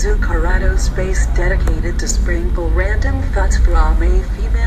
Zuccarado space dedicated to sprinkle random thoughts from a female